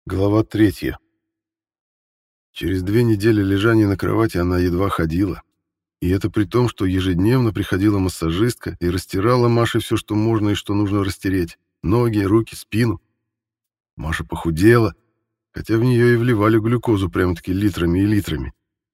Глава 3. Через 2 недели лежания на кровати она едва ходила. И это при том, что ежедневно приходила массажистка и растирала Маше все, что можно и что нужно растереть. Ноги, руки, спину. Маша похудела, хотя в нее и вливали глюкозу прямо-таки литрами и литрами.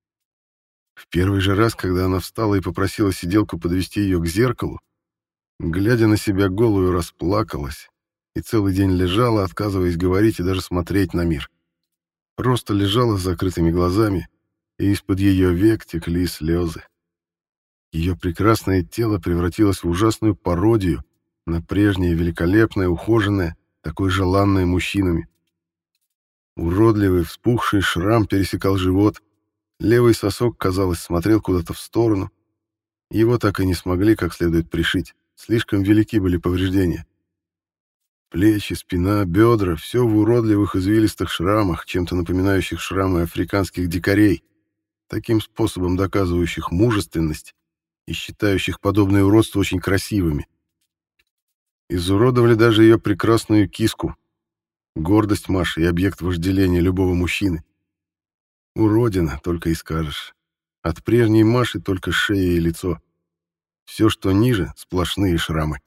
В первый же раз, когда она встала и попросила сиделку подвести ее к зеркалу, глядя на себя голую, расплакалась и целый день лежала, отказываясь говорить и даже смотреть на мир. Просто лежала с закрытыми глазами, и из-под ее век текли слезы. Ее прекрасное тело превратилось в ужасную пародию на прежнее великолепное, ухоженное, такое желанное мужчинами. Уродливый, вспухший шрам пересекал живот, левый сосок, казалось, смотрел куда-то в сторону. Его так и не смогли как следует пришить, слишком велики были повреждения. Плечи, спина, бедра — все в уродливых извилистых шрамах, чем-то напоминающих шрамы африканских дикарей, таким способом доказывающих мужественность и считающих подобные уродства очень красивыми. Изуродовали даже ее прекрасную киску, гордость Маши и объект вожделения любого мужчины. Уродина, только и скажешь. От прежней Маши только шея и лицо. Все, что ниже — сплошные шрамы.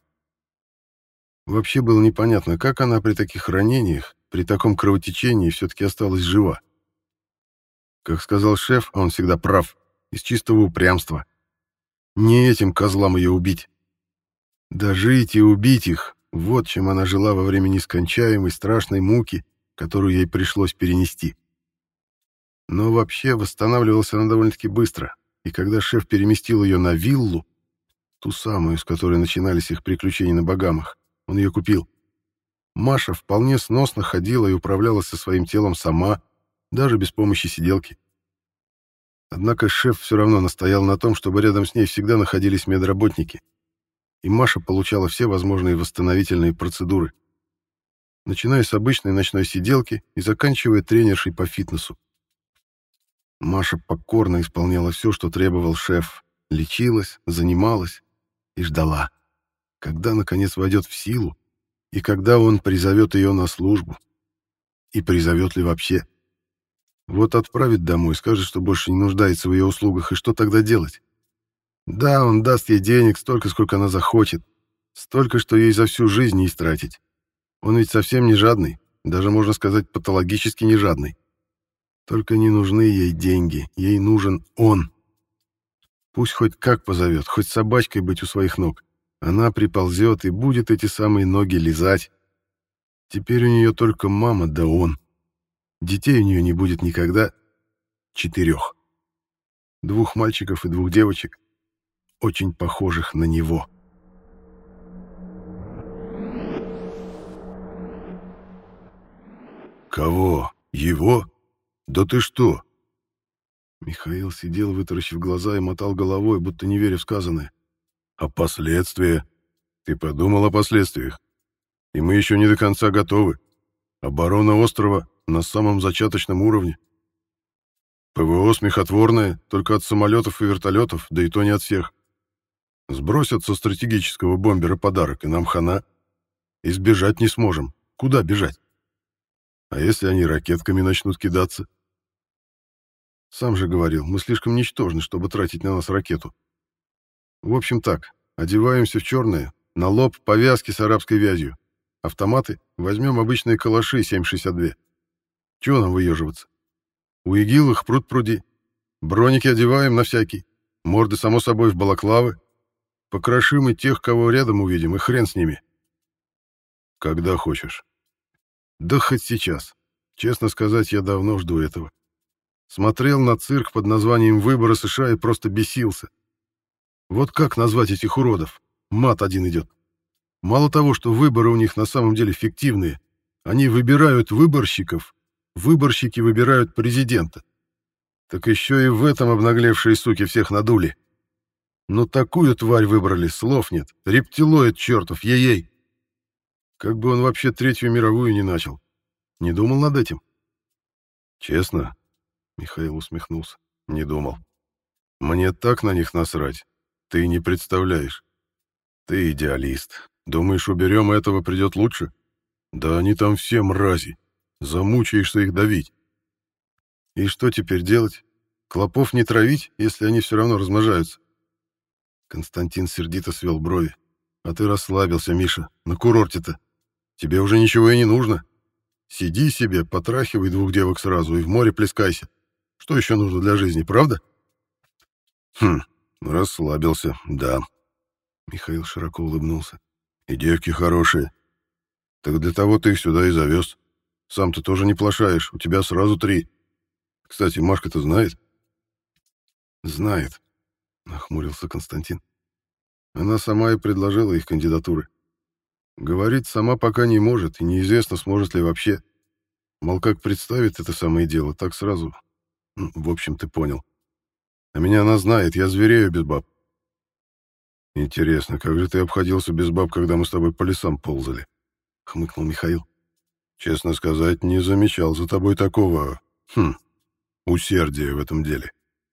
Вообще было непонятно, как она при таких ранениях, при таком кровотечении все-таки осталась жива. Как сказал шеф, а он всегда прав, из чистого упрямства. Не этим козлам ее убить. Дожить и убить их — вот чем она жила во время нескончаемой страшной муки, которую ей пришлось перенести. Но вообще восстанавливалась она довольно-таки быстро, и когда шеф переместил ее на виллу, ту самую, с которой начинались их приключения на Багамах, он ее купил. Маша вполне сносно ходила и управлялась со своим телом сама, даже без помощи сиделки. Однако шеф все равно настоял на том, чтобы рядом с ней всегда находились медработники, и Маша получала все возможные восстановительные процедуры, начиная с обычной ночной сиделки и заканчивая тренершей по фитнесу. Маша покорно исполняла все, что требовал шеф, лечилась, занималась и ждала, когда, наконец, войдет в силу, и когда он призовет ее на службу. И призовет ли вообще? Вот отправит домой, скажет, что больше не нуждается в ее услугах, и что тогда делать? Да, он даст ей денег столько, сколько она захочет, столько, что ей за всю жизнь не истратить. Он ведь совсем не жадный, даже, можно сказать, патологически не жадный. Только не нужны ей деньги, ей нужен он. Пусть хоть как позовет, хоть собачкой быть у своих ног. Она приползет и будет эти самые ноги лизать. Теперь у нее только мама да он. Детей у нее не будет никогда. 4. 2 мальчиков и 2 девочек, очень похожих на него. «Кого? Его? Да ты что?» Михаил сидел, вытаращив глаза, и мотал головой, будто не веря в сказанное. «А последствия? Ты подумал о последствиях? И мы еще не до конца готовы. Оборона острова на самом зачаточном уровне. ПВО смехотворное, только от самолетов и вертолетов, да и то не от всех. Сбросят со стратегического бомбера подарок, и нам хана. Избежать не сможем. Куда бежать? А если они ракетками начнут кидаться? Сам же говорил, мы слишком ничтожны, чтобы тратить на нас ракету. В общем так, одеваемся в черное, на лоб повязки с арабской вязью. Автоматы возьмем обычные калаши 7,62. Чего нам выеживаться? У ИГИЛ их пруд-пруди. Броники одеваем на всякий. Морды, само собой, в балаклавы. Покрошим и тех, кого рядом увидим, и хрен с ними. Когда хочешь. Да хоть сейчас. Честно сказать, я давно жду этого. Смотрел на цирк под названием «Выборы США» и просто бесился. Вот как назвать этих уродов? Мат один идет. Мало того, что выборы у них на самом деле фиктивные, они выбирают выборщиков, выборщики выбирают президента. Так еще и в этом обнаглевшие суки всех надули. Но такую тварь выбрали, слов нет. Рептилоид чертов, ей-ей. Как бы он вообще Третью мировую не начал. Не думал над этим? Честно, Михаил усмехнулся, не думал. Мне так на них насрать. Ты не представляешь. Ты идеалист. Думаешь, уберем этого, придет лучше? Да они там все мрази. Замучаешься их давить. И что теперь делать? Клопов не травить, если они все равно размножаются? Константин сердито свел брови. А ты расслабился, Миша, на курорте-то. Тебе уже ничего и не нужно. Сиди себе, потрахивай двух девок сразу и в море плескайся. Что еще нужно для жизни, правда? Хм, расслабился, да. Михаил широко улыбнулся. И девки хорошие. Так для того ты их сюда и завез. Сам ты тоже не плашаешь, у тебя сразу 3. Кстати, Машка-то знает? Знает, нахмурился Константин. Она сама и предложила их кандидатуры. Говорит, сама пока не может, и неизвестно, сможет ли вообще. Мол, как представит это самое дело, так сразу. В общем, ты понял. А меня она знает, я зверею без баб. Интересно, как же ты обходился без баб, когда мы с тобой по лесам ползали? Хмыкнул Михаил. Честно сказать, не замечал за тобой такого, усердия в этом деле.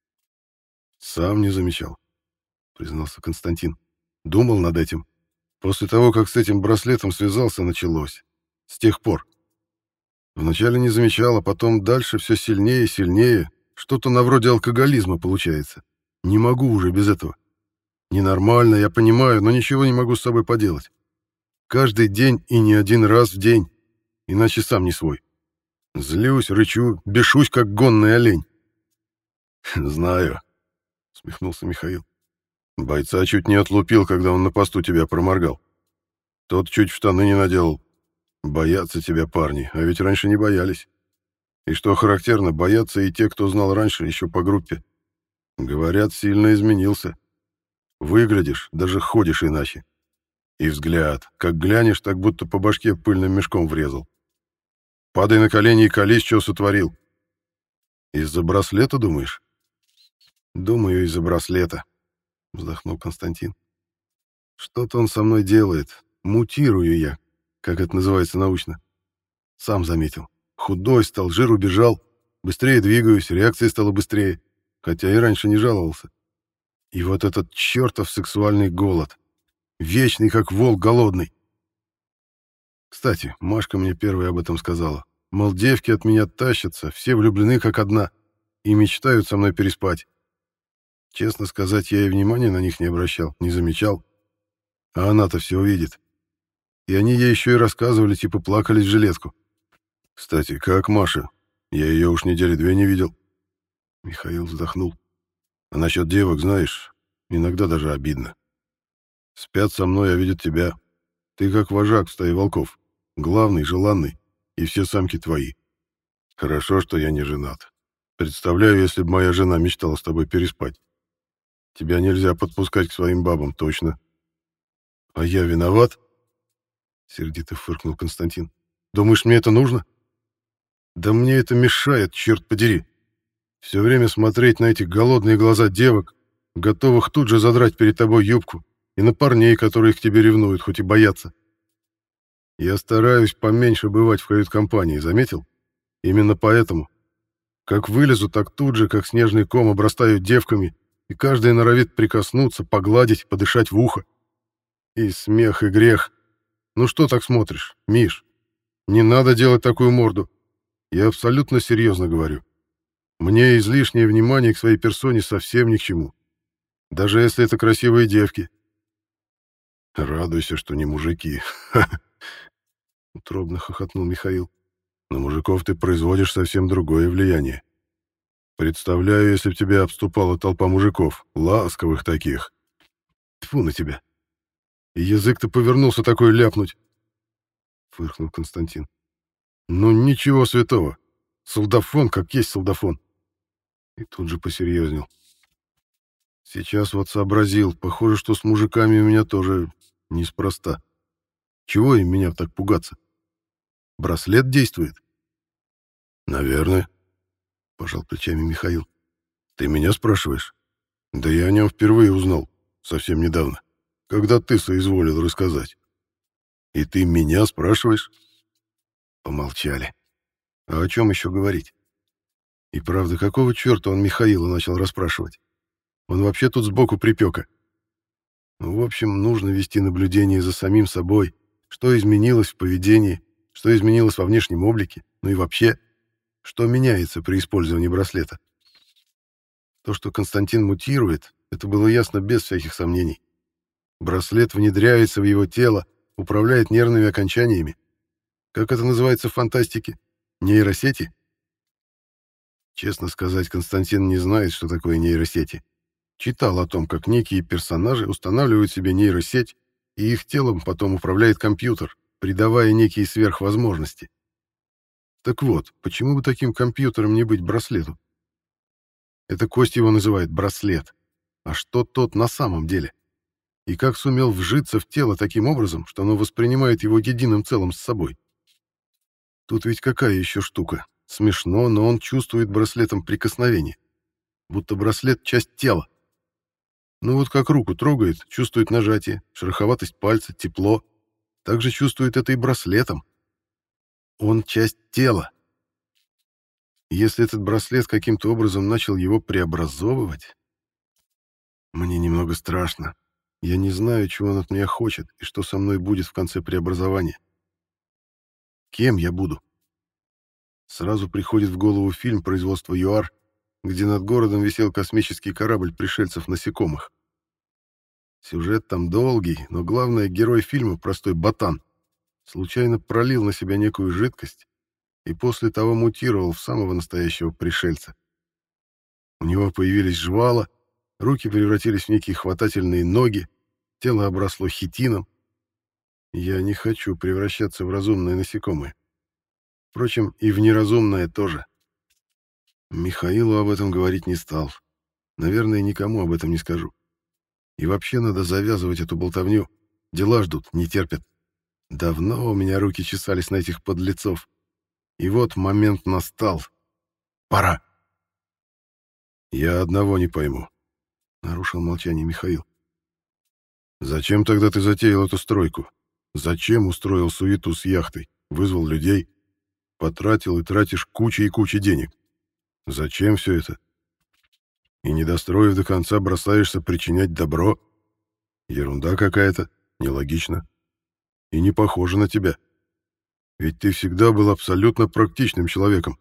Сам не замечал, признался Константин. Думал над этим. После того, как с этим браслетом связался, началось. С тех пор. Вначале не замечал, а потом дальше все сильнее и сильнее. Что-то на вроде алкоголизма получается. Не могу уже без этого. Ненормально, я понимаю, но ничего не могу с собой поделать. Каждый день и не один раз в день. Иначе сам не свой. Злюсь, рычу, бешусь, как гонный олень. «Знаю», — усмехнулся Михаил. «Бойца чуть не отлупил, когда он на посту тебя проморгал. Тот чуть в штаны не наделал. Боятся тебя парни, а ведь раньше не боялись. И что характерно, боятся и те, кто знал раньше, еще по группе. Говорят, сильно изменился. Выглядишь, даже ходишь иначе. И взгляд, как глянешь, так будто по башке пыльным мешком врезал. Падай на колени и колись, что сотворил. Из-за браслета, думаешь?» «Думаю, из-за браслета», — вздохнул Константин. «Что-то он со мной делает. Мутирую я, как это называется научно. Сам заметил. Худой стал, жир убежал. Быстрее двигаюсь, реакция стала быстрее. Хотя и раньше не жаловался. И вот этот чертов сексуальный голод. Вечный, как волк голодный. Кстати, Машка мне первой об этом сказала. Мол, девки от меня тащатся, все влюблены как одна. И мечтают со мной переспать. Честно сказать, я и внимания на них не обращал, не замечал. А она-то все увидит. И они ей еще и рассказывали, типа плакались в жилетку. Кстати, как Маша? Я ее уж недели 2 не видел. Михаил вздохнул. А насчет девок, знаешь, иногда даже обидно. Спят со мной, а видят тебя. Ты как вожак в стае волков. Главный, желанный, и все самки твои. Хорошо, что я не женат. Представляю, если бы моя жена мечтала с тобой переспать. Тебя нельзя подпускать к своим бабам, точно. А я виноват? Сердито фыркнул Константин. Думаешь, мне это нужно? Да мне это мешает, черт подери. Все время смотреть на эти голодные глаза девок, готовых тут же задрать перед тобой юбку, и на парней, которые к тебе ревнуют, хоть и боятся. Я стараюсь поменьше бывать в кают-компании, заметил? Именно поэтому. Как вылезу, так тут же, как снежный ком, обрастаю девками, и каждая норовит прикоснуться, погладить, подышать в ухо. И смех, и грех. Ну что так смотришь, Миш? Не надо делать такую морду. Я абсолютно серьезно говорю. Мне излишнее внимание к своей персоне совсем ни к чему. Даже если это красивые девки. Радуйся, что не мужики. Утробно хохотнул Михаил. На мужиков ты производишь совсем другое влияние. Представляю, если б тебя обступала толпа мужиков, ласковых таких. Тьфу на тебя. И язык-то повернулся такой ляпнуть. Фыркнул Константин. Ну ничего святого. Солдафон, как есть солдафон. И тут же посерьезнел. Сейчас вот сообразил, похоже, что с мужиками у меня тоже неспроста. Чего им меня так пугаться? Браслет действует? Наверное, пожал плечами Михаил. Ты меня спрашиваешь? Да я о нем впервые узнал, совсем недавно, когда ты соизволил рассказать. И ты меня спрашиваешь? Помолчали. А о чем еще говорить? И правда, какого черта он Михаила начал расспрашивать? Он вообще тут сбоку припека. Ну, в общем, нужно вести наблюдение за самим собой, что изменилось в поведении, что изменилось во внешнем облике, Ну и вообще, что меняется при использовании браслета? То, что Константин мутирует, это было ясно без всяких сомнений. Браслет внедряется в его тело, управляет нервными окончаниями. Как это называется в фантастике? Нейросети? Честно сказать, Константин не знает, что такое нейросети. Читал о том, как некие персонажи устанавливают себе нейросеть, и их телом потом управляет компьютер, придавая некие сверхвозможности. Так вот, почему бы таким компьютером не быть браслету? Это Кость его называет браслет. А что тот на самом деле? И как сумел вжиться в тело таким образом, что оно воспринимает его единым целым с собой? Тут ведь какая еще штука? Смешно, но он чувствует браслетом прикосновение. Будто браслет — часть тела. Ну вот как руку трогает, чувствует нажатие, шероховатость пальца, тепло. Так же чувствует это и браслетом. Он часть тела. Если этот браслет каким-то образом начал его преобразовывать... Мне немного страшно. Я не знаю, чего он от меня хочет и что со мной будет в конце преобразования. Кем я буду? Сразу приходит в голову фильм производства ЮАР, где над городом висел космический корабль пришельцев-насекомых. Сюжет там долгий, но главное, герой фильма, простой ботан, случайно пролил на себя некую жидкость и после того мутировал в самого настоящего пришельца. У него появились жвала, руки превратились в некие хватательные ноги, тело обросло хитином. Я не хочу превращаться в разумное насекомое. Впрочем, и в неразумное тоже. Михаилу об этом говорить не стал. Наверное, никому об этом не скажу. И вообще надо завязывать эту болтовню. Дела ждут, не терпят. Давно у меня руки чесались на этих подлецов. И вот момент настал. Пора. Я одного не пойму, нарушил молчание Михаил. Зачем тогда ты затеял эту стройку? Зачем устроил суету с яхтой? Вызвал людей? Потратил и тратишь кучу и кучу денег. Зачем все это? И, не достроив до конца, бросаешься причинять добро? Ерунда какая-то, нелогично. И не похоже на тебя. Ведь ты всегда был абсолютно практичным человеком.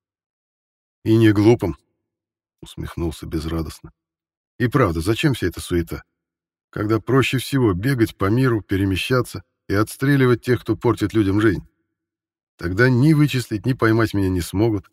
И не глупым, усмехнулся безрадостно. И правда, зачем вся эта суета? Когда проще всего бегать по миру, перемещаться и отстреливать тех, кто портит людям жизнь. Тогда ни вычислить, ни поймать меня не смогут.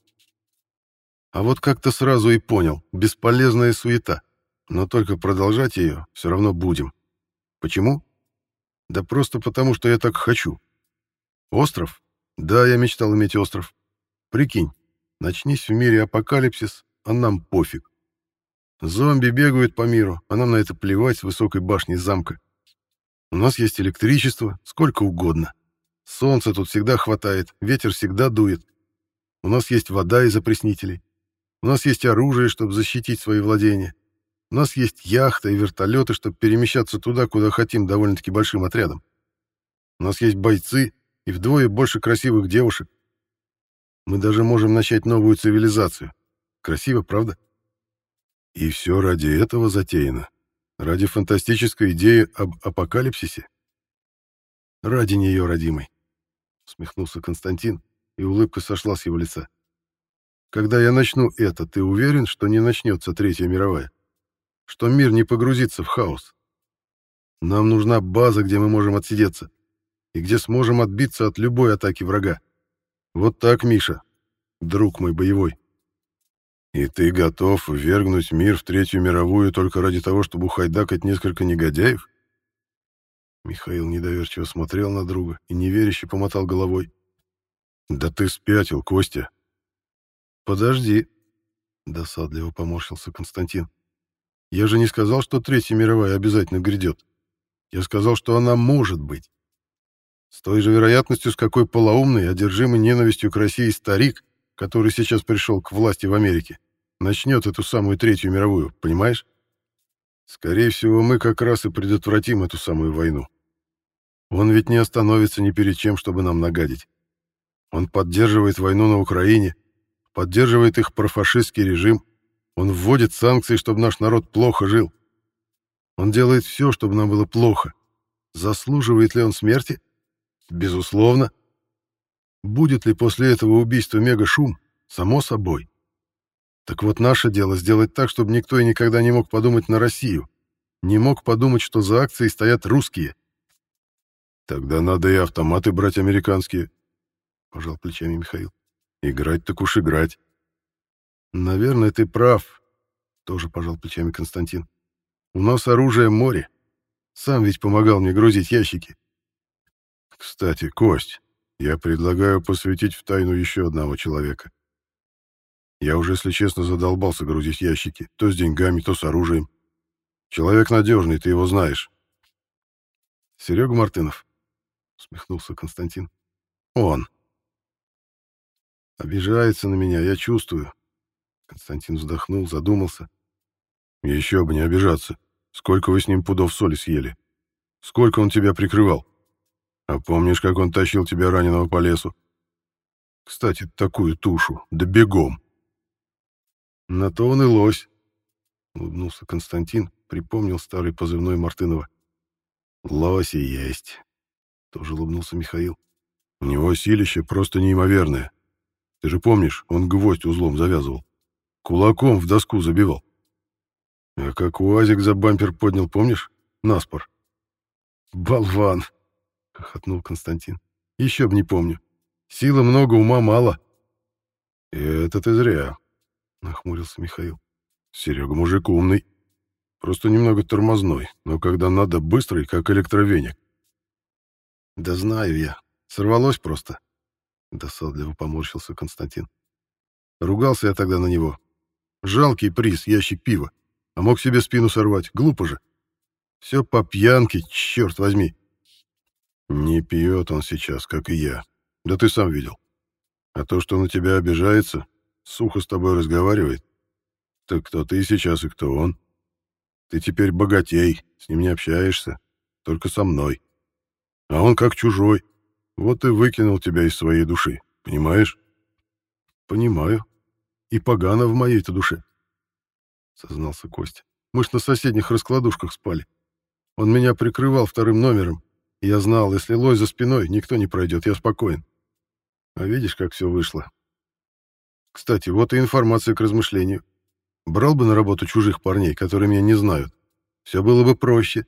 А вот как-то сразу и понял, бесполезная суета. Но только продолжать ее все равно будем. Почему? Да просто потому, что я так хочу. Остров? Да, я мечтал иметь остров. Прикинь, начнись в мире апокалипсис, а нам пофиг. Зомби бегают по миру, а нам на это плевать с высокой башни замка. У нас есть электричество, сколько угодно. Солнца тут всегда хватает, ветер всегда дует. У нас есть вода из опреснителей. У нас есть оружие, чтобы защитить свои владения. У нас есть яхта и вертолеты, чтобы перемещаться туда, куда хотим, довольно-таки большим отрядом. У нас есть бойцы и вдвое больше красивых девушек. Мы даже можем начать новую цивилизацию. Красиво, правда? И все ради этого затеяно. Ради фантастической идеи об апокалипсисе. Ради нее, родимый. Усмехнулся Константин, и улыбка сошла с его лица. Когда я начну это, ты уверен, что не начнется Третья мировая? Что мир не погрузится в хаос? Нам нужна база, где мы можем отсидеться, и где сможем отбиться от любой атаки врага. Вот так, Миша, друг мой боевой. И ты готов ввергнуть мир в Третью мировую только ради того, чтобы ухайдакать несколько негодяев? Михаил недоверчиво смотрел на друга и неверяще помотал головой. Да ты спятил, Костя. Подожди, досадливо поморщился Константин. Я же не сказал, что Третья мировая обязательно грядет. Я сказал, что она может быть. С той же вероятностью, с какой полоумный, одержимый ненавистью к России старик, который сейчас пришел к власти в Америке, начнет эту самую Третью мировую, понимаешь? Скорее всего, мы как раз и предотвратим эту самую войну. Он ведь не остановится ни перед чем, чтобы нам нагадить. Он поддерживает войну на Украине, поддерживает их профашистский режим, он вводит санкции, чтобы наш народ плохо жил. Он делает все, чтобы нам было плохо. Заслуживает ли он смерти? Безусловно. Будет ли после этого убийства мега шум? Само собой. Так вот, наше дело сделать так, чтобы никто и никогда не мог подумать на Россию. Не мог подумать, что за акцией стоят русские. Тогда надо и автоматы брать американские, пожал плечами Михаил. Играть так уж играть. Наверное, ты прав, тоже пожал плечами Константин. У нас оружие море. Сам ведь помогал мне грузить ящики. Кстати, Кость, я предлагаю посвятить в тайну еще одного человека. Я уже, если честно, задолбался грузить ящики. То с деньгами, то с оружием. Человек надежный, ты его знаешь. Серега Мартынов, усмехнулся Константин. Он. Обижается на меня, я чувствую. Константин вздохнул, задумался. Еще бы не обижаться. Сколько вы с ним пудов соли съели? Сколько он тебя прикрывал? А помнишь, как он тащил тебя раненого по лесу? Кстати, такую тушу, да бегом. На то он и лось, улыбнулся Константин, припомнил старый позывной Мартынова. Лось и есть, тоже улыбнулся Михаил. У него силище просто неимоверное. Ты же помнишь, он гвоздь узлом завязывал. Кулаком в доску забивал. А как УАЗик за бампер поднял, помнишь? Наспор. Болван, хохотнул Константин. Еще б не помню. Силы много, ума мало. И это ты зря, нахмурился Михаил. Серега мужик умный. Просто немного тормозной, но когда надо, быстрый, как электровеник. Да знаю я. Сорвалось просто. Досадливо поморщился Константин. Ругался я тогда на него. Жалкий приз, ящик пива. А мог себе спину сорвать. Глупо же. Все по пьянке, черт возьми. Не пьет он сейчас, как и я. Да ты сам видел. А то, что на тебя обижается, сухо с тобой разговаривает. Так кто ты сейчас и кто он? Ты теперь богатей, с ним не общаешься. Только со мной. А он как чужой. Вот и выкинул тебя из своей души. Понимаешь? Понимаю. И погано в моей-то душе. Сознался Костя. Мы ж на соседних раскладушках спали. Он меня прикрывал вторым номером. И я знал, если лось за спиной, никто не пройдет, я спокоен. А видишь, как все вышло. Кстати, вот и информация к размышлению. Брал бы на работу чужих парней, которые меня не знают. Все было бы проще.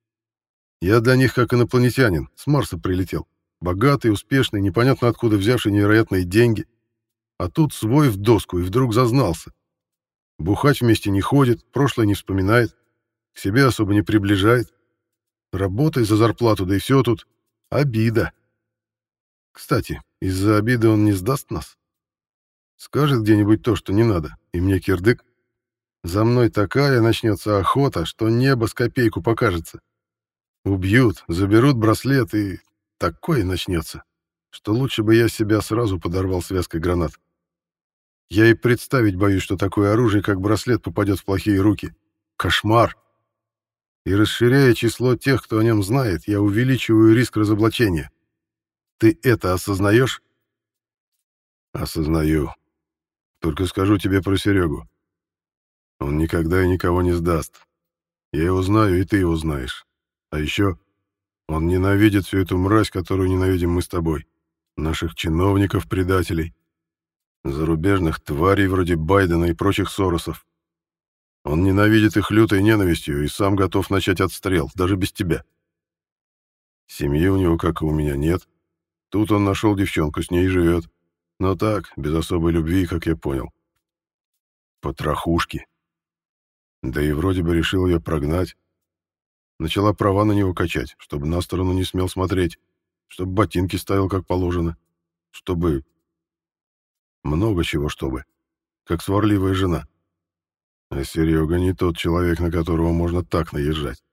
Я для них как инопланетянин, с Марса прилетел. Богатый, успешный, непонятно откуда взявший невероятные деньги. А тут свой в доску и вдруг зазнался. Бухать вместе не ходит, прошлое не вспоминает, к себе особо не приближает. Работай за зарплату, да и все тут. Обида. Кстати, из-за обиды он не сдаст нас? Скажет где-нибудь то, что не надо, и мне кирдык. За мной такая начнется охота, что небо с копейку покажется. Убьют, заберут браслет, и такое начнется, что лучше бы я себя сразу подорвал связкой гранат. Я и представить боюсь, что такое оружие, как браслет, попадет в плохие руки. Кошмар. И расширяя число тех, кто о нем знает, я увеличиваю риск разоблачения. Ты это осознаешь? Осознаю. Только скажу тебе про Серегу. Он никогда и никого не сдаст. Я его знаю, и ты его знаешь. А еще он ненавидит всю эту мразь, которую ненавидим мы с тобой. Наших чиновников-предателей. Зарубежных тварей вроде Байдена и прочих Соросов. Он ненавидит их лютой ненавистью и сам готов начать отстрел, даже без тебя. Семьи у него, как и у меня, нет. Тут он нашел девчонку, с ней живет. Но так, без особой любви, как я понял. Потрохушки. Да и вроде бы решил ее прогнать. Начала права на него качать, чтобы на сторону не смел смотреть, чтобы ботинки ставил как положено, чтобы... Много чего чтобы. Как сварливая жена. А Серега не тот человек, на которого можно так наезжать.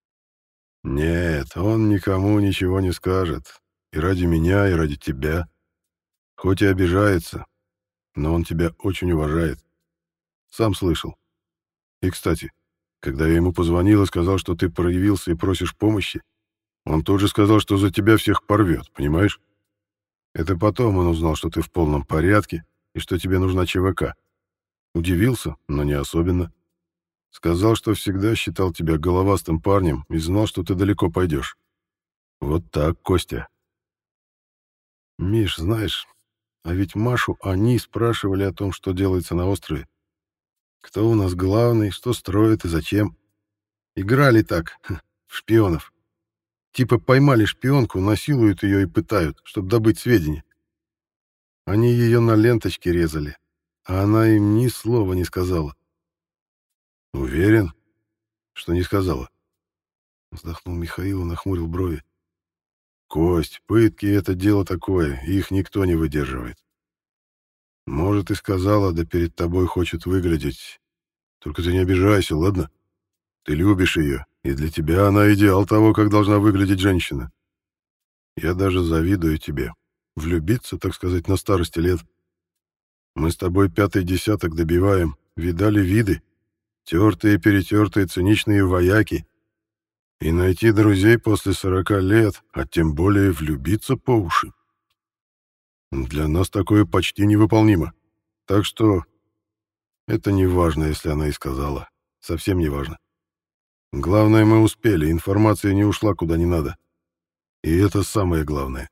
Нет, он никому ничего не скажет. И ради меня, и ради тебя. Хоть и обижается, но он тебя очень уважает. Сам слышал. И, кстати, когда я ему позвонил и сказал, что ты проявился и просишь помощи, он тут же сказал, что за тебя всех порвет, понимаешь? Это потом он узнал, что ты в полном порядке и что тебе нужна ЧВК. Удивился, но не особенно. Сказал, что всегда считал тебя головастым парнем и знал, что ты далеко пойдешь. Вот так, Костя. Миш, знаешь, а ведь Машу они спрашивали о том, что делается на острове. Кто у нас главный, что строит и зачем. Играли так, в шпионов. Типа поймали шпионку, насилуют ее и пытают, чтобы добыть сведения. Они ее на ленточке резали, а она им ни слова не сказала. Уверен, что не сказала? Вздохнул Михаил и нахмурил брови. Кость, пытки — это дело такое, их никто не выдерживает. Может, и сказала, да перед тобой хочет выглядеть. Только ты не обижайся, ладно? Ты любишь ее, и для тебя она идеал того, как должна выглядеть женщина. Я даже завидую тебе. Влюбиться, так сказать, на старости лет. Мы с тобой 5-й десяток добиваем, видали виды. Тертые-перетертые циничные вояки. И найти друзей после 40 лет, а тем более влюбиться по уши. Для нас такое почти невыполнимо. Так что это не важно, если она и сказала. Совсем не важно. Главное, мы успели, информация не ушла куда не надо. И это самое главное.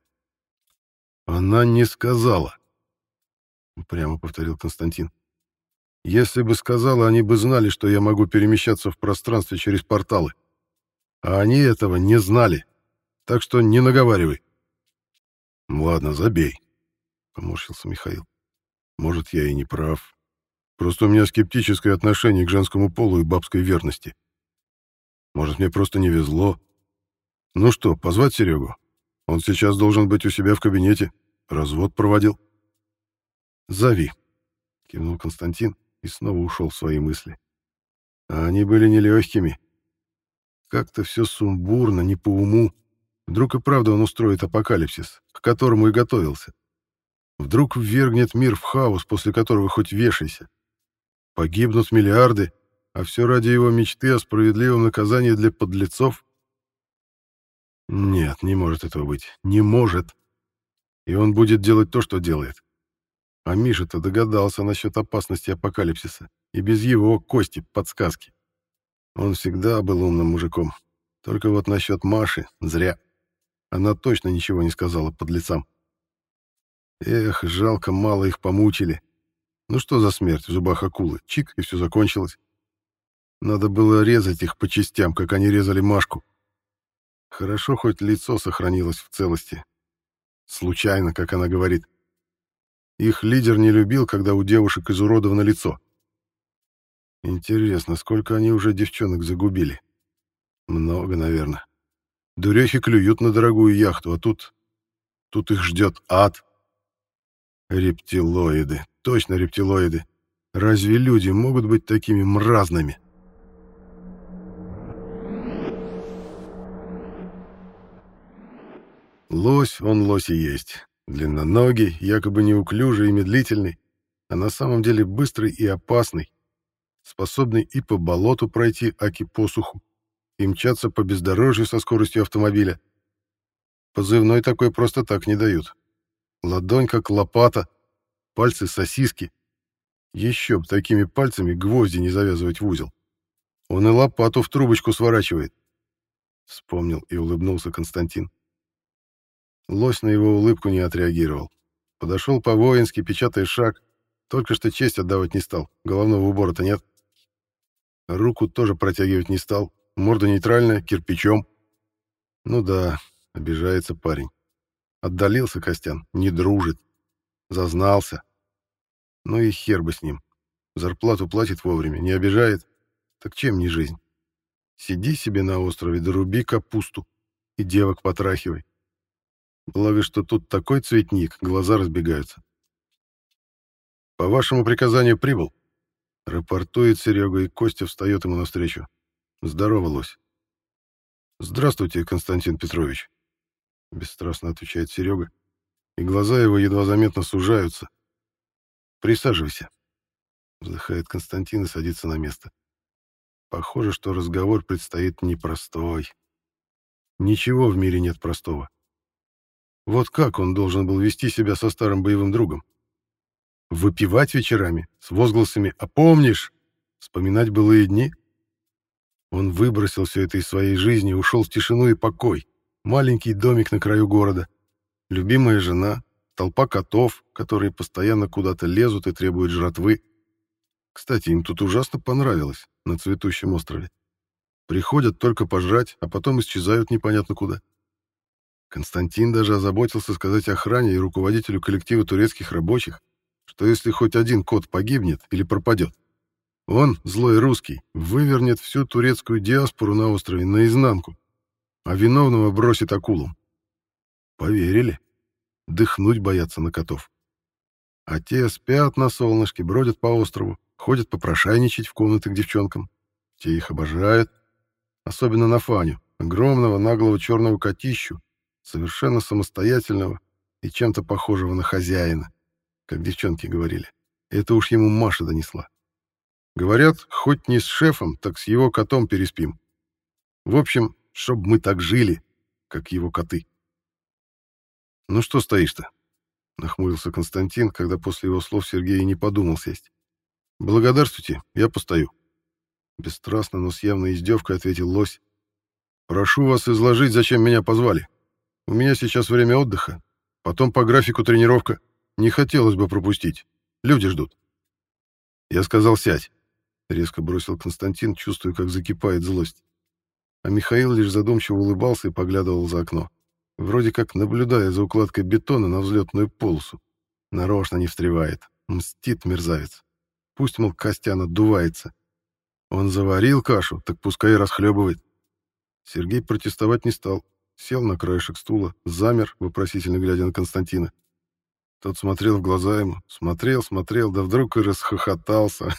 Она не сказала, прямо повторил Константин. Если бы сказала, они бы знали, что я могу перемещаться в пространстве через порталы. А они этого не знали. Так что не наговаривай. Ладно, забей, поморщился Михаил. Может, я и не прав. Просто у меня скептическое отношение к женскому полу и бабской верности. Может, мне просто не везло. Ну что, позвать Серегу? Он сейчас должен быть у себя в кабинете. Развод проводил. Зови, кивнул Константин и снова ушел в свои мысли. А они были нелегкими. Как-то все сумбурно, не по уму. Вдруг и правда он устроит апокалипсис, к которому и готовился. Вдруг ввергнет мир в хаос, после которого хоть вешайся. Погибнут миллиарды, а все ради его мечты о справедливом наказании для подлецов? Нет, не может этого быть. Не может. И он будет делать то, что делает. А Миша-то догадался насчет опасности апокалипсиса. И без его Кости подсказки. Он всегда был умным мужиком. Только вот насчет Маши зря. Она точно ничего не сказала подлецам. Эх, жалко, мало их помучили. Ну что за смерть в зубах акулы? Чик, и все закончилось. Надо было резать их по частям, как они резали Машку. Хорошо, хоть лицо сохранилось в целости. Случайно, как она говорит. Их лидер не любил, когда у девушек изуродовано лицо. Интересно, сколько они уже девчонок загубили? Много, наверное. Дурехи клюют на дорогую яхту, а тут их ждет ад. Рептилоиды, точно рептилоиды. Разве люди могут быть такими мразными? Лось, он лось и есть. Длинноногий, якобы неуклюжий и медлительный, а на самом деле быстрый и опасный, способный и по болоту пройти, аки по суху, и мчаться по бездорожью со скоростью автомобиля. Позывной такой просто так не дают. Ладонь как лопата, пальцы сосиски. Еще б такими пальцами гвозди не завязывать в узел. Он и лопату в трубочку сворачивает. Вспомнил и улыбнулся Константин. Лось на его улыбку не отреагировал. Подошел по-воински, печатая шаг. Только что честь отдавать не стал. Головного убора-то нет. Руку тоже протягивать не стал. Морда нейтральная, кирпичом. Ну да, обижается парень. Отдалился Костян, не дружит. Зазнался. Ну и хер бы с ним. Зарплату платит вовремя, не обижает. Так чем не жизнь? Сиди себе на острове, да руби капусту. И девок потрахивай. Благо, что тут такой цветник, глаза разбегаются. По вашему приказанию прибыл. Рапортует Серега, и Костя встает ему навстречу. Здорово, лось. Здравствуйте, Константин Петрович. Бесстрастно отвечает Серега, и глаза его едва заметно сужаются. Присаживайся. Вздыхает Константин и садится на место. Похоже, что разговор предстоит непростой. Ничего в мире нет простого. Вот как он должен был вести себя со старым боевым другом? Выпивать вечерами с возгласами «А помнишь?» Вспоминать былые дни? Он выбросил все это из своей жизни, ушел в тишину и покой. Маленький домик на краю города. Любимая жена, толпа котов, которые постоянно куда-то лезут и требуют жратвы. Кстати, им тут ужасно понравилось, на цветущем острове. Приходят только пожрать, а потом исчезают непонятно куда. Константин даже озаботился сказать охране и руководителю коллектива турецких рабочих, что если хоть один кот погибнет или пропадет, он, злой русский, вывернет всю турецкую диаспору на острове наизнанку, а виновного бросит акулам. Поверили. Дыхнуть боятся на котов. А те спят на солнышке, бродят по острову, ходят попрошайничать в комнаты к девчонкам. Те их обожают. Особенно на Фаню, огромного наглого черного котищу, совершенно самостоятельного и чем-то похожего на хозяина, как девчонки говорили. Это уж ему Маша донесла. Говорят, хоть не с шефом, так с его котом переспим. В общем, чтоб мы так жили, как его коты. «Ну что стоишь-то?» — нахмурился Константин, когда после его слов Сергей и не подумал сесть. «Благодарствуйте, я постою». Бесстрастно, но с явной издевкой ответил лось. «Прошу вас изложить, зачем меня позвали. У меня сейчас время отдыха, потом по графику тренировка. Не хотелось бы пропустить. Люди ждут». «Я сказал, сядь», — резко бросил Константин, чувствуя, как закипает злость. А Михаил лишь задумчиво улыбался и поглядывал за окно, вроде как наблюдая за укладкой бетона на взлетную полосу. Нарочно не встревает. Мстит мерзавец. Пусть, мол, Костян отдувается. Он заварил кашу, так пускай и расхлебывает. Сергей протестовать не стал. Сел на краешек стула, замер, вопросительно глядя на Константина. Тот смотрел в глаза ему, смотрел, да вдруг и расхохотался.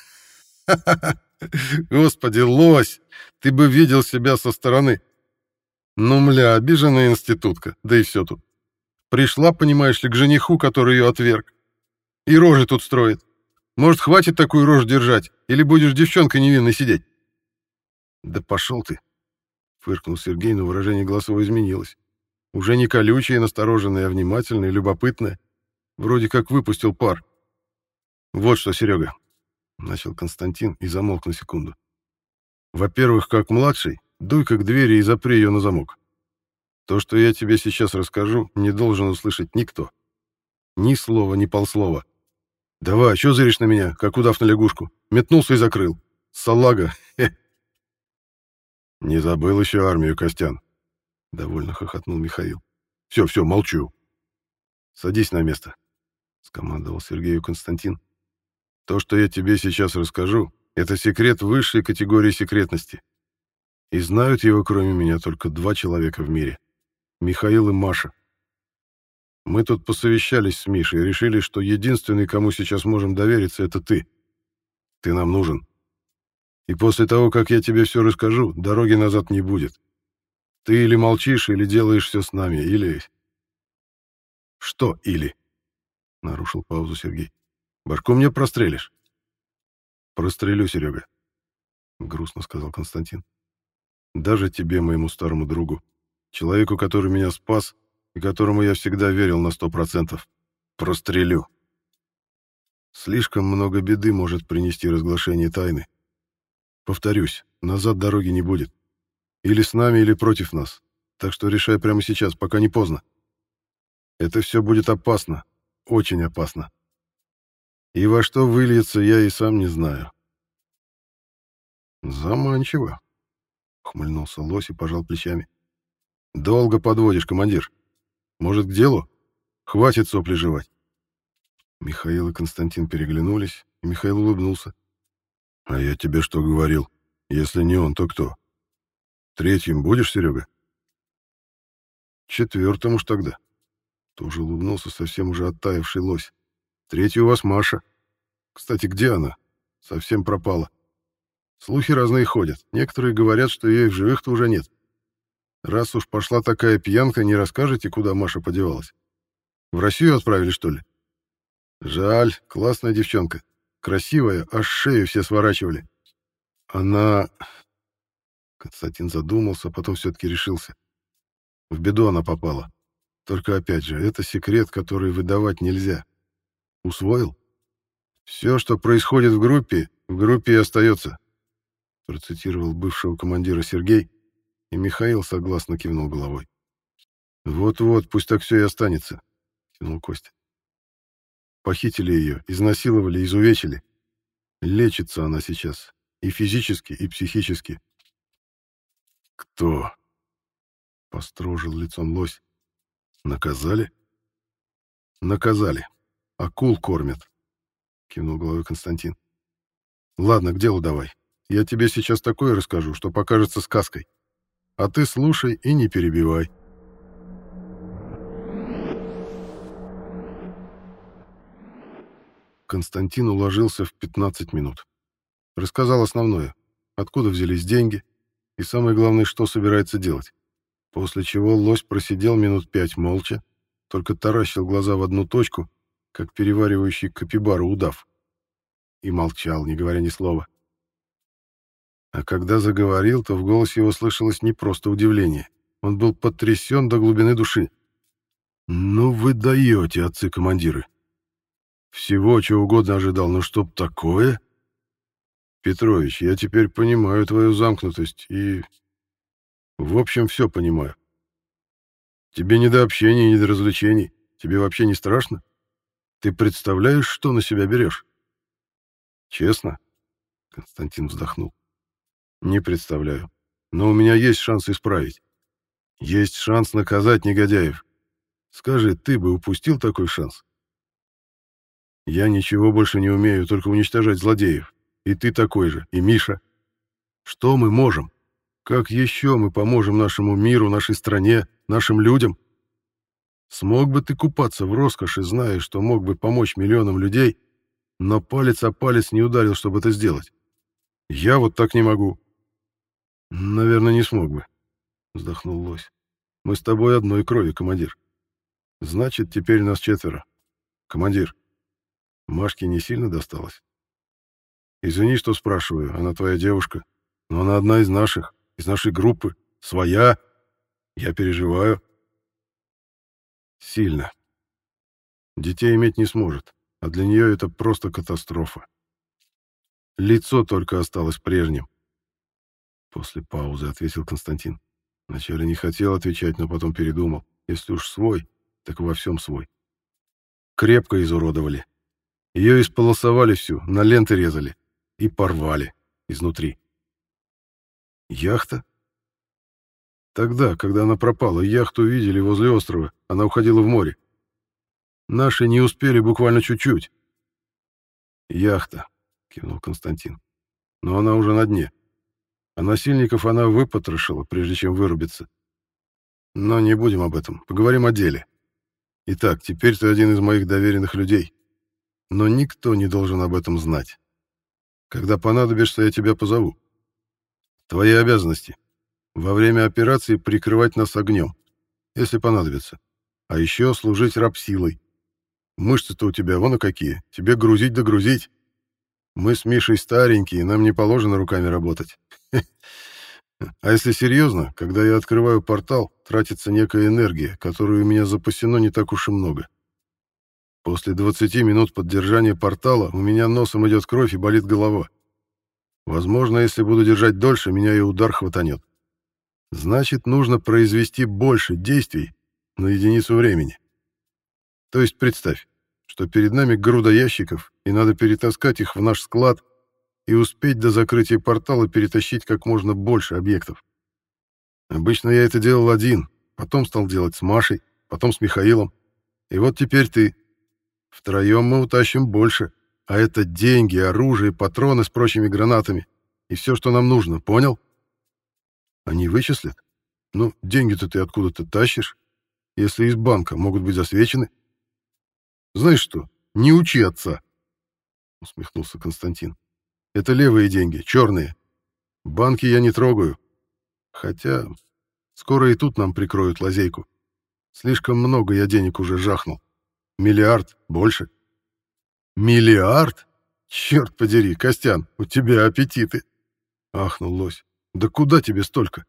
«Господи, лось! Ты бы видел себя со стороны!» «Ну, мля, обиженная институтка, да и все тут. Пришла, понимаешь ли, к жениху, который ее отверг. И рожи тут строит. Может, хватит такую рожь держать, или будешь девчонкой невинной сидеть?» «Да пошел ты!» — фыркнул Сергей, но выражение глаз его изменилось. Уже не колючее и настороженное, а внимательное, любопытное. Вроде как выпустил пар. «Вот что, Серега!» — начал Константин и замолк на секунду. «Во-первых, как младший, дуй-ка к двери и запри ее на замок. То, что я тебе сейчас расскажу, не должен услышать никто. Ни слова, ни полслова. Давай, что зыришь на меня, как удав на лягушку? Метнулся и закрыл. Салага, хе!» «Не забыл еще армию, Костян?» — довольно хохотнул Михаил. «Все, молчу. Садись на место», — скомандовал Сергею Константин. «То, что я тебе сейчас расскажу, это секрет высшей категории секретности. И знают его, кроме меня, только 2 человека в мире. Михаил и Маша. Мы тут посовещались с Мишей и решили, что единственный, кому сейчас можем довериться, это ты. Ты нам нужен. И после того, как я тебе все расскажу, дороги назад не будет. Ты или молчишь, или делаешь все с нами, или...» «Что или?» — нарушил паузу Сергей. «Башку мне прострелишь?» «Прострелю, Серега», — грустно сказал Константин. «Даже тебе, моему старому другу, человеку, который меня спас и которому я всегда верил на 100%, прострелю. Слишком много беды может принести разглашение тайны. Повторюсь, назад дороги не будет. Или с нами, или против нас. Так что решай прямо сейчас, пока не поздно. Это все будет опасно, очень опасно. И во что выльется, я и сам не знаю». «Заманчиво», — ухмыльнулся лось и пожал плечами. «Долго подводишь, командир. Может, к делу? Хватит сопли жевать». Михаил и Константин переглянулись, и Михаил улыбнулся. «А я тебе что говорил? Если не он, то кто? Третьим будешь, Серега?» «Четвертым уж тогда». Тоже улыбнулся совсем уже оттаивший лось. «Третий у вас Маша. Кстати, где она? Совсем пропала. Слухи разные ходят. Некоторые говорят, что ее и в живых-то уже нет. Раз уж пошла такая пьянка, не расскажете, куда Маша подевалась? В Россию отправили, что ли? Жаль, классная девчонка. Красивая, аж шею все сворачивали. Она...» Константин задумался, а потом все-таки решился. В беду она попала. Только опять же, это секрет, который выдавать нельзя. Усвоил? «Все, что происходит в группе и остается», процитировал бывшего командира Сергей, и Михаил согласно кивнул головой. «Вот-вот, пусть так все и останется», — кивнул Костя. Похитили ее, изнасиловали, изувечили. Лечится она сейчас. И физически, и психически. Кто? Построжил лицом лось. Наказали? Наказали. Акул кормят. Кивнул головой Константин. Ладно, к делу давай. Я тебе сейчас такое расскажу, что покажется сказкой. А ты слушай и не перебивай. Константин уложился в 15 минут. Рассказал основное. Откуда взялись деньги. И самое главное, что собирается делать. После чего лось просидел минут 5 молча, только таращил глаза в одну точку, как переваривающий капибару удав. И молчал, не говоря ни слова. А когда заговорил, то в голосе его слышалось не просто удивление. Он был потрясен до глубины души. «Ну вы даете, отцы-командиры! Всего, чего угодно ожидал, но чтоб такое? Петрович, я теперь понимаю твою замкнутость и... В общем, все понимаю. Тебе не до общения, не до развлечений. Тебе вообще не страшно? Ты представляешь, что на себя берешь?» «Честно?» — Константин вздохнул. «Не представляю. Но у меня есть шанс исправить. Есть шанс наказать негодяев. Скажи, ты бы упустил такой шанс?» «Я ничего больше не умею, только уничтожать злодеев. И ты такой же, и Миша. Что мы можем? Как еще мы поможем нашему миру, нашей стране, нашим людям? Смог бы ты купаться в роскоши, зная, что мог бы помочь миллионам людей, но палец о палец не ударил, чтобы это сделать? Я вот так не могу». «Наверное, не смог бы», — вздохнул лось. «Мы с тобой одной крови, командир. Значит, теперь нас 4. Командир, Машке не сильно досталось? Извини, что спрашиваю, она твоя девушка, но она одна из наших, из нашей группы, своя. Я переживаю». «Сильно. Детей иметь не сможет, а для нее это просто катастрофа. Лицо только осталось прежним». После паузы ответил Константин. Вначале не хотел отвечать, но потом передумал. Если уж свой, так во всем свой. Крепко изуродовали. Ее исполосовали всю, на ленты резали. И порвали изнутри. Яхта? Тогда, когда она пропала, яхту видели возле острова. Она уходила в море. Наши не успели буквально чуть-чуть. Яхта, кивнул Константин. Но она уже на дне. А насильников она выпотрошила, прежде чем вырубиться. Но не будем об этом. Поговорим о деле. Итак, теперь ты один из моих доверенных людей. Но никто не должен об этом знать. Когда понадобишься, я тебя позову. Твои обязанности. Во время операции прикрывать нас огнем, если понадобится. А еще служить рабсилой. Мышцы-то у тебя вон какие. Тебе грузить да грузить. Мы с Мишей старенькие, нам не положено руками работать. А если серьезно, когда я открываю портал, тратится некая энергия, которую у меня запасено не так уж и много. После 20 минут поддержания портала у меня носом идет кровь и болит голова. Возможно, если буду держать дольше, меня и удар хватанет. Значит, нужно произвести больше действий на единицу времени. То есть представь, что перед нами груда ящиков, и надо перетаскать их в наш склад и успеть до закрытия портала перетащить как можно больше объектов. Обычно я это делал один, потом стал делать с Машей, потом с Михаилом. И вот теперь ты. Втроем мы утащим больше, а это деньги, оружие, патроны с прочими гранатами и все, что нам нужно, понял? Они вычислят? Ну, деньги-то ты откуда-то тащишь, если из банка могут быть засвечены. Знаешь что, не учи отца, усмехнулся Константин. Это левые деньги, черные. Банки я не трогаю. Хотя скоро и тут нам прикроют лазейку. Слишком много я денег уже жахнул. 1 миллиард, больше. 1 миллиард? Черт подери, Костян, у тебя аппетиты. Ахнул лось. Да куда тебе столько?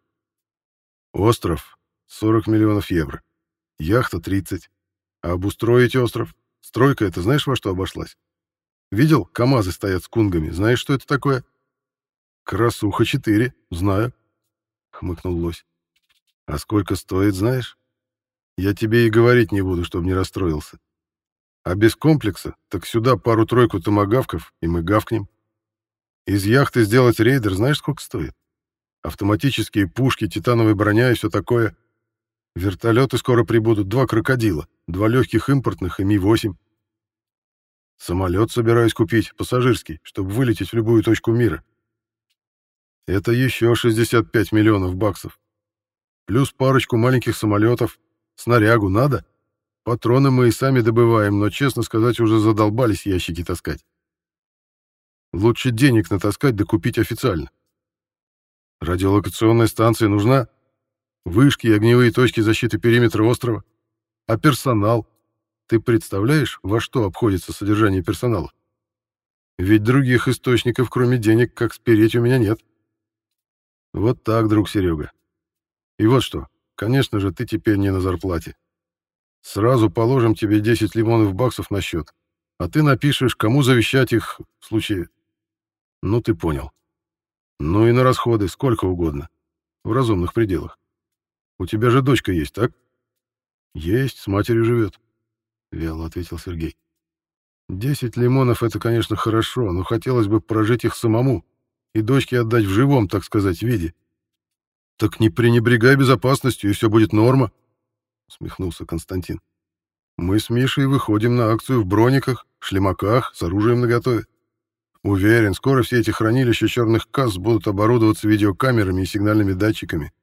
Остров 40 миллионов евро. Яхта 30. А обустроить остров? Стройка это знаешь во что обошлась? Видел, КАМАЗы стоят с кунгами. Знаешь, что это такое? Красуха 4, знаю. Хмыкнул лось. А сколько стоит, знаешь? Я тебе и говорить не буду, чтобы не расстроился. А без комплекса, так сюда пару-тройку томагавков, и мы гавкнем. Из яхты сделать рейдер знаешь, сколько стоит? Автоматические пушки, титановая броня и все такое. Вертолеты скоро прибудут, 2 крокодила, 2 легких импортных и Ми-8. Самолет собираюсь купить, пассажирский, чтобы вылететь в любую точку мира. Это еще 65 миллионов баксов. Плюс парочку маленьких самолетов. Снарягу надо? Патроны мы и сами добываем, но, честно сказать, уже задолбались ящики таскать. Лучше денег натаскать да купить официально. Радиолокационная станция нужна? Вышки и огневые точки защиты периметра острова? А персонал? Ты представляешь, во что обходится содержание персонала? Ведь других источников, кроме денег, как спереть, у меня нет. Вот так, друг Серега. И вот что, конечно же, ты теперь не на зарплате. Сразу положим тебе 10 лимонов баксов на счет, а ты напишешь, кому завещать их в случае... Ну, ты понял. Ну и на расходы сколько угодно. В разумных пределах. У тебя же дочка есть, так? Есть, с матерью живет, вяло ответил Сергей. 10 лимонов — это, конечно, хорошо, но хотелось бы прожить их самому и дочке отдать в живом, так сказать, виде. Так не пренебрегай безопасностью, и все будет норма, усмехнулся Константин. Мы с Мишей выходим на акцию в брониках, шлемаках, с оружием наготове. Уверен, скоро все эти хранилища черных касс будут оборудоваться видеокамерами и сигнальными датчиками.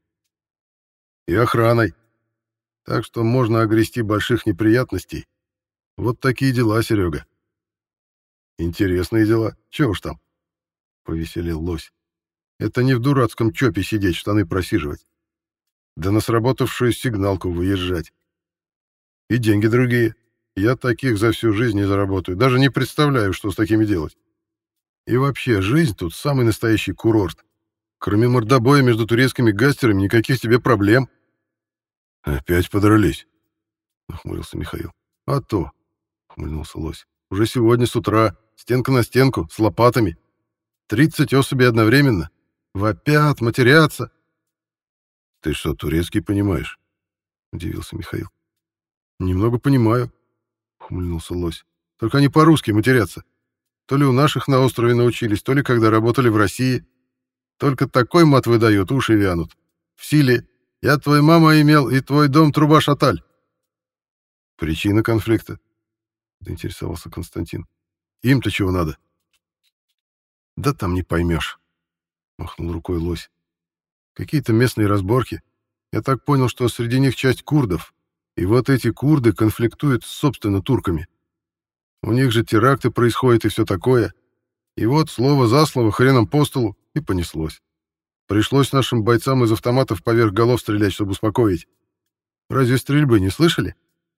И охраной. Так что можно огрести больших неприятностей. Вот такие дела, Серега. Интересные дела. Чего уж там? Повеселел лось. Это не в дурацком чопе сидеть, штаны просиживать. Да на сработавшую сигналку выезжать. И деньги другие. Я таких за всю жизнь не заработаю. Даже не представляю, что с такими делать. И вообще, жизнь тут самый настоящий курорт. Кроме мордобоя между турецкими гастерами, никаких тебе проблем. Опять подрались, нахмурился Михаил. А то, ухмыльнулся лось. Уже сегодня с утра, стенка на стенку, с лопатами. 30 особей одновременно. Вопят, матерятся. Ты что, турецкий понимаешь? Удивился Михаил. Немного понимаю, ухмыльнулся лось. Только они по-русски матерятся. То ли у наших на острове научились, то ли когда работали в России. Только такой мат выдают, уши вянут. В силе «Я твой мама имел, и твой дом труба шаталь». Причина конфликта? Заинтересовался Константин. Им-то чего надо? Да там не поймешь, махнул рукой лось. Какие-то местные разборки. Я так понял, что среди них часть курдов. И вот эти курды конфликтуют с, собственно, турками. У них же теракты происходят и все такое. И вот слово за слово, хреном по столу, и понеслось. Пришлось нашим бойцам из автоматов поверх голов стрелять, чтобы успокоить. Разве стрельбы не слышали?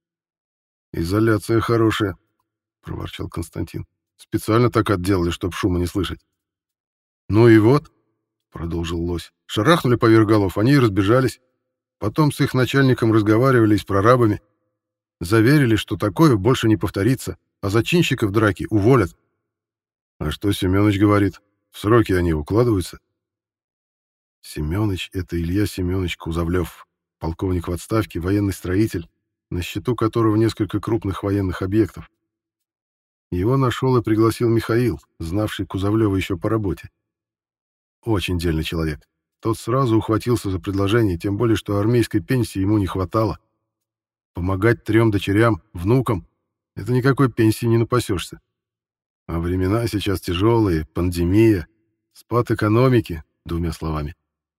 Изоляция хорошая, проворчал Константин. Специально так отделали, чтобы шума не слышать. Ну и вот, продолжил лось. Шарахнули поверх голов, они и разбежались. Потом с их начальником разговаривали и с прорабами. Заверили, что такое больше не повторится, а зачинщиков драки уволят. А что Семёныч говорит? В сроки они укладываются? Семёныч — это Илья Семёныч Кузовлёв, полковник в отставке, военный строитель, на счету которого несколько крупных военных объектов. Его нашел и пригласил Михаил, знавший Кузовлёва еще по работе. Очень дельный человек. Тот сразу ухватился за предложение, тем более, что армейской пенсии ему не хватало. Помогать 3 дочерям, внукам — это никакой пенсии не напасешься. А времена сейчас тяжелые, пандемия, спад экономики, 2 словами.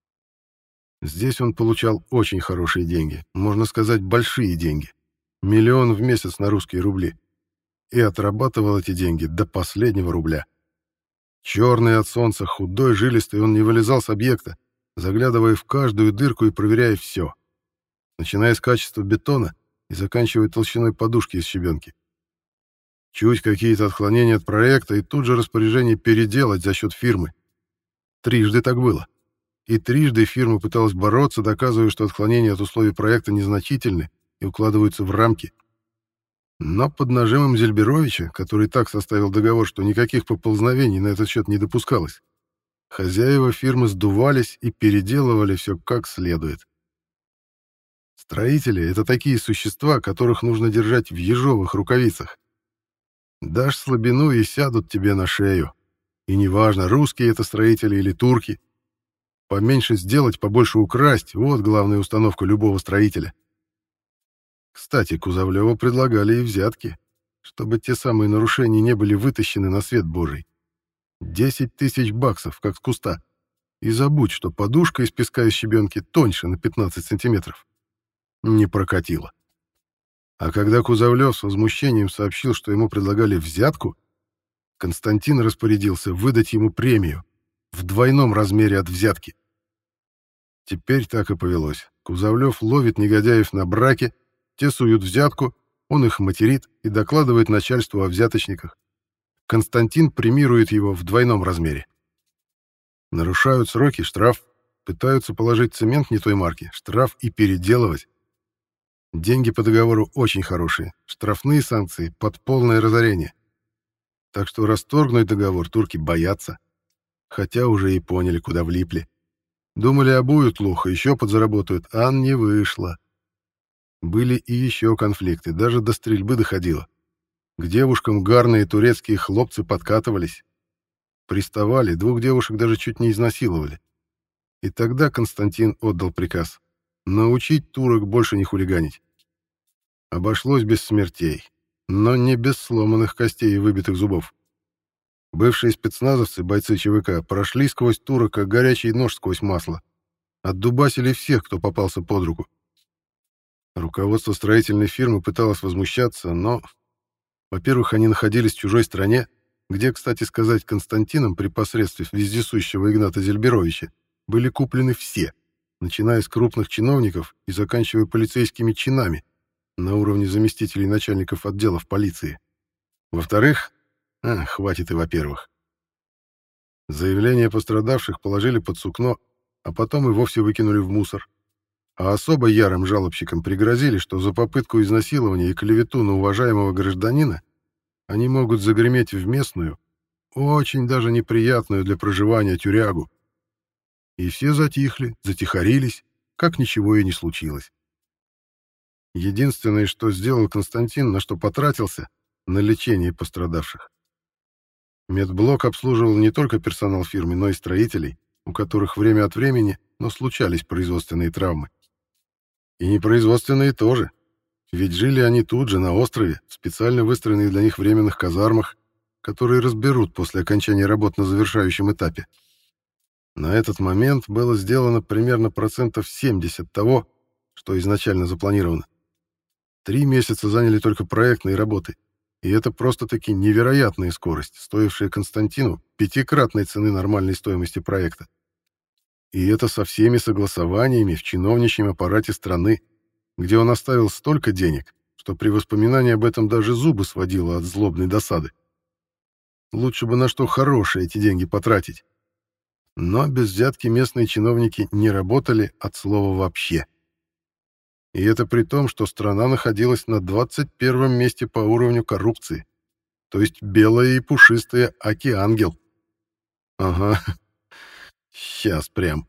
Здесь он получал очень хорошие деньги, можно сказать, большие деньги. 1 миллион в месяц на русские рубли. И отрабатывал эти деньги до последнего рубля. Черный от солнца, худой, жилистый, он не вылезал с объекта, заглядывая в каждую дырку и проверяя все. Начиная с качества бетона и заканчивая толщиной подушки из щебенки. Чуть какие-то отклонения от проекта и тут же распоряжение переделать за счет фирмы. 3 так было. И 3 фирма пыталась бороться, доказывая, что отклонения от условий проекта незначительны и укладываются в рамки. Но под нажимом Зельберовича, который так составил договор, что никаких поползновений на этот счет не допускалось, хозяева фирмы сдувались и переделывали все как следует. Строители — это такие существа, которых нужно держать в ежовых рукавицах, Дашь слабину и сядут тебе на шею. И неважно, русские это строители или турки. Поменьше сделать, побольше украсть — вот главная установка любого строителя. Кстати, Кузовлеву предлагали и взятки, чтобы те самые нарушения не были вытащены на свет Божий. 10 тысяч баксов, как с куста. И забудь, что подушка из песка и щебенки тоньше на 15 сантиметров. Не прокатило. А когда Кузовлев с возмущением сообщил, что ему предлагали взятку, Константин распорядился выдать ему премию в двойном размере от взятки. Теперь так и повелось. Кузовлев ловит негодяев на браке, те суют взятку, он их материт и докладывает начальству о взяточниках. Константин премирует его в двойном размере. Нарушают сроки — штраф. Пытаются положить цемент не той марки — штраф и переделывать. Деньги по договору очень хорошие, штрафные санкции под полное разорение. Так что расторгнуть договор турки боятся. Хотя уже и поняли, куда влипли. Думали, обуют лохо, еще подзаработают, а не вышло. Были и еще конфликты, даже до стрельбы доходило. К девушкам гарные турецкие хлопцы подкатывались. Приставали, 2 девушек даже чуть не изнасиловали. И тогда Константин отдал приказ научить турок больше не хулиганить. Обошлось без смертей, но не без сломанных костей и выбитых зубов. Бывшие спецназовцы, бойцы ЧВК, прошли сквозь турок, как горячий нож сквозь масло. Отдубасили всех, кто попался под руку. Руководство строительной фирмы пыталось возмущаться, но, во-первых, они находились в чужой стране, где, кстати сказать, Константином при посредстве вездесущего Игната Зельберовича были куплены все, начиная с крупных чиновников и заканчивая полицейскими чинами на уровне заместителей начальников отделов полиции. Во-вторых, хватит и во-первых. Заявления пострадавших положили под сукно, а потом и вовсе выкинули в мусор. А особо ярым жалобщикам пригрозили, что за попытку изнасилования и клевету на уважаемого гражданина они могут загреметь в местную, очень даже неприятную для проживания тюрягу. И все затихли, затихарились, как ничего и не случилось. Единственное, что сделал Константин, на что потратился, на лечение пострадавших. Медблок обслуживал не только персонал фирмы, но и строителей, у которых время от времени, но случались производственные травмы. И непроизводственные тоже, ведь жили они тут же, на острове, в специально выстроенных для них временных казармах, которые разберут после окончания работ на завершающем этапе. На этот момент было сделано примерно 70% того, что изначально запланировано. 3 месяца заняли только проектные работы, и это просто-таки невероятная скорость, стоившая Константину 5-кратной цены нормальной стоимости проекта. И это со всеми согласованиями в чиновничьем аппарате страны, где он оставил столько денег, что при воспоминании об этом даже зубы сводило от злобной досады. Лучше бы на что хорошее эти деньги потратить. Но без взятки местные чиновники не работали от слова вообще. И это при том, что страна находилась на 21-м месте по уровню коррупции. То есть белая и пушистая Аки-ангел. Ага, сейчас прям.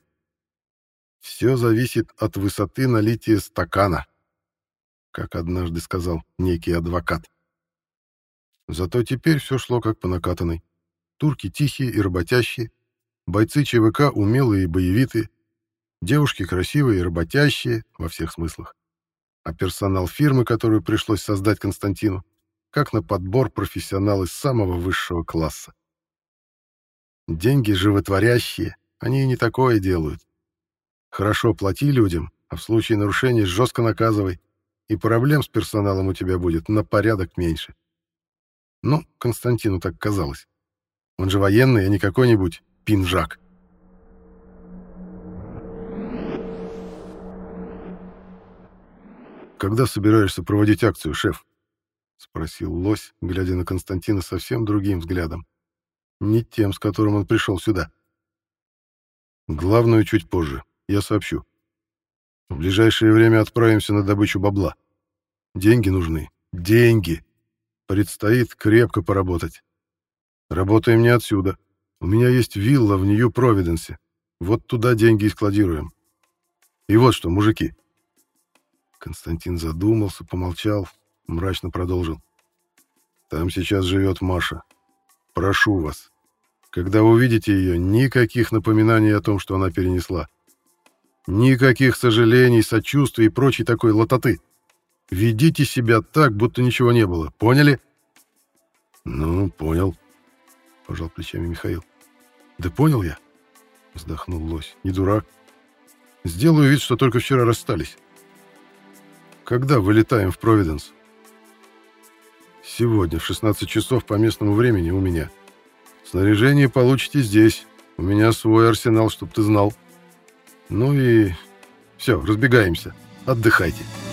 Все зависит от высоты налития стакана, как однажды сказал некий адвокат. Зато теперь все шло как по накатанной. Турки тихие и работящие, бойцы ЧВК умелые и боевитые, девушки красивые и работящие во всех смыслах. А персонал фирмы, которую пришлось создать Константину, как на подбор профессионалы самого высшего класса. Деньги животворящие, они и не такое делают. Хорошо плати людям, а в случае нарушения жестко наказывай, и проблем с персоналом у тебя будет на порядок меньше. Ну, Константину так казалось. Он же военный, а не какой-нибудь пинжак. «Когда собираешься проводить акцию, шеф?» — спросил Лось, глядя на Константина совсем другим взглядом. Не тем, с которым он пришел сюда. «Главную чуть позже. Я сообщу. В ближайшее время отправимся на добычу бабла. Деньги нужны. Деньги! Предстоит крепко поработать. Работаем не отсюда. У меня есть вилла в Нью-Провиденсе. Вот туда деньги и складируем. И вот что, мужики». Константин задумался, помолчал, мрачно продолжил. Там сейчас живет Маша. Прошу вас, когда увидите ее, никаких напоминаний о том, что она перенесла. Никаких сожалений, сочувствий и прочей такой лототы. Ведите себя так, будто ничего не было. Поняли? Ну, понял, пожал плечами Михаил. Да понял я, вздохнул Лось. Не дурак. Сделаю вид, что только вчера расстались. Когда вылетаем в Провиденс? Сегодня в 16 часов по местному времени у меня. Снаряжение получите здесь. У меня свой арсенал, чтоб ты знал. Ну и все, разбегаемся. Отдыхайте.